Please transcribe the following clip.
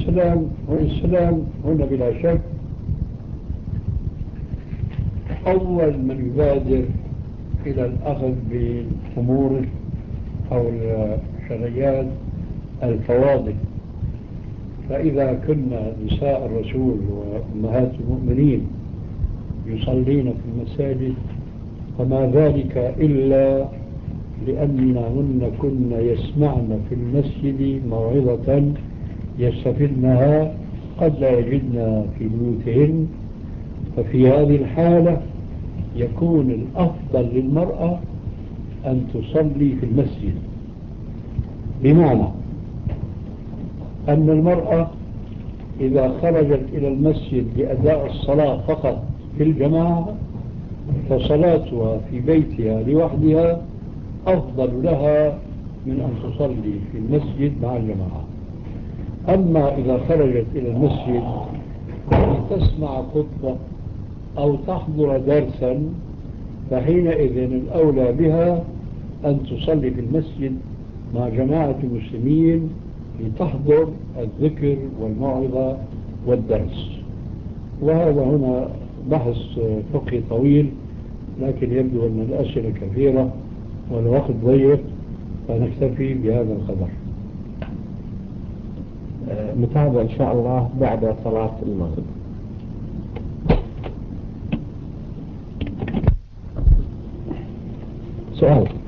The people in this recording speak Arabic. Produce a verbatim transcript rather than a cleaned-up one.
الإسلام والإسلام هنا بلا شك أول من يبادر إلى الأخذ بالأمور أو الشرعيات الفواضل. فإذا كنا نساء الرسول وأمهات المؤمنين يصلين في المساجد فما ذلك إلا لأنهن كن يسمعن في المسجد موعظة يستفدنها قد لا يجدن في بيوتهن. ففي هذه الحالة يكون الأفضل للمرأة أن تصلي في المسجد، بمعنى أن المرأة إذا خرجت إلى المسجد لأداء الصلاة فقط في الجماعة فصلاتها في بيتها لوحدها أفضل لها من أن تصلي في المسجد مع الجماعة. أما إذا خرجت إلى المسجد لتسمع خطبة أو تحضر درسا فحينئذ الأولى بها أن تصلي في المسجد مع جماعة المسلمين لتحضر الذكر والموعظة والدرس. وهذا هنا بحث فقهي طويل، لكن يبدو أن الأسئلة كثيرة والوقت ضيق فنكتفي بهذا القدر. نتابع إن شاء الله بعد صلاة المغرب. سؤال.